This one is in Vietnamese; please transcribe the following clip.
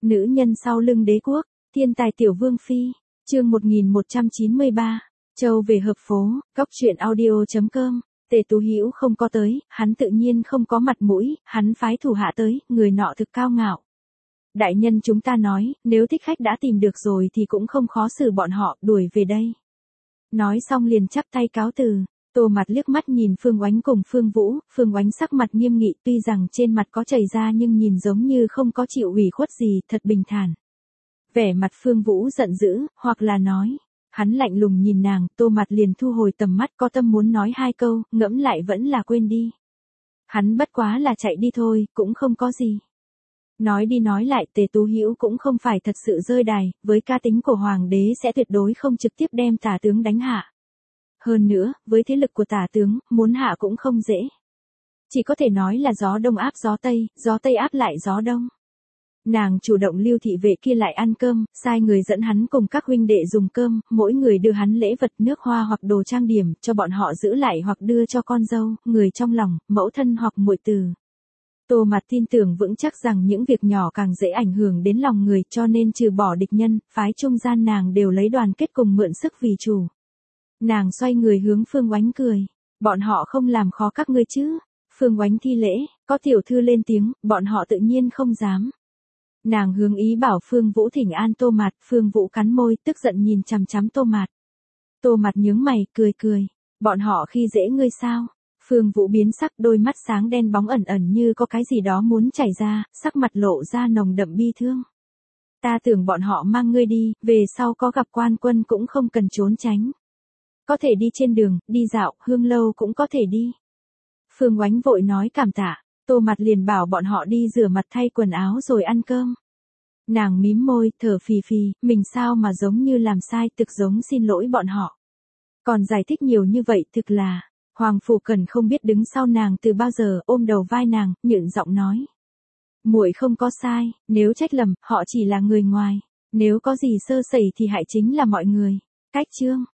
Nữ nhân sau lưng đế quốc, thiên tài tiểu vương phi, chương 1193, Châu về hợp phố, góc truyện audio.com, Tề Tú Hữu không có tới, hắn tự nhiên không có mặt mũi, hắn phái thủ hạ tới, người nọ thực cao ngạo. Đại nhân chúng ta nói, nếu thích khách đã tìm được rồi thì cũng không khó xử bọn họ, đuổi về đây. Nói xong liền chắp tay cáo từ. Tô Mặt liếc mắt nhìn Phương Oánh cùng Phương Vũ, Phương Oánh sắc mặt nghiêm nghị, tuy rằng trên mặt có chảy ra nhưng nhìn giống như không có chịu ủy khuất gì, thật bình thản. Vẻ mặt Phương Vũ giận dữ, hoặc là nói, hắn lạnh lùng nhìn nàng, Tô Mặt liền thu hồi tầm mắt, có tâm muốn nói hai câu, ngẫm lại vẫn là quên đi. Hắn bất quá là chạy đi thôi, cũng không có gì. Nói đi nói lại, Tề Tú Hữu cũng không phải thật sự rơi đài, với ca tính của hoàng đế sẽ tuyệt đối không trực tiếp đem tả tướng đánh hạ. Hơn nữa, với thế lực của tả tướng, muốn hạ cũng không dễ. Chỉ có thể nói là gió đông áp gió tây áp lại gió đông. Nàng chủ động lưu thị vệ kia lại ăn cơm, sai người dẫn hắn cùng các huynh đệ dùng cơm, mỗi người đưa hắn lễ vật nước hoa hoặc đồ trang điểm, cho bọn họ giữ lại hoặc đưa cho con dâu, người trong lòng, mẫu thân hoặc muội từ. Tô Mặt tin tưởng vững chắc rằng những việc nhỏ càng dễ ảnh hưởng đến lòng người, cho nên trừ bỏ địch nhân, phái trung gian nàng đều lấy đoàn kết cùng mượn sức vì chủ. Nàng xoay người hướng Phương Oánh cười. Bọn họ không làm khó các ngươi chứ? Phương Oánh thi lễ, có tiểu thư lên tiếng, bọn họ tự nhiên không dám. Nàng hướng ý bảo Phương Vũ thỉnh an Tô Mặt, Phương Vũ cắn môi, tức giận nhìn chằm chằm Tô Mặt. Tô Mặt nhướng mày, cười. Bọn họ khi dễ ngươi sao? Phương Vũ biến sắc, đôi mắt sáng đen bóng ẩn ẩn như có cái gì đó muốn chảy ra, sắc mặt lộ ra nồng đậm bi thương. Ta tưởng bọn họ mang ngươi đi, về sau có gặp quan quân cũng không cần trốn tránh. Có thể đi trên đường, đi dạo, hương lâu cũng có thể đi. Phương Oánh vội nói cảm tạ, Tô Mặt liền bảo bọn họ đi rửa mặt thay quần áo rồi ăn cơm. Nàng mím môi, thở phì phì, mình sao mà giống như làm sai, thực giống xin lỗi bọn họ. Còn giải thích nhiều như vậy thực là, Hoàng Phủ Cẩn không biết đứng sau nàng từ bao giờ, ôm đầu vai nàng, nhợn giọng nói. Muội không có sai, nếu trách lầm, họ chỉ là người ngoài, nếu có gì sơ sẩy thì hại chính là mọi người. Cách chương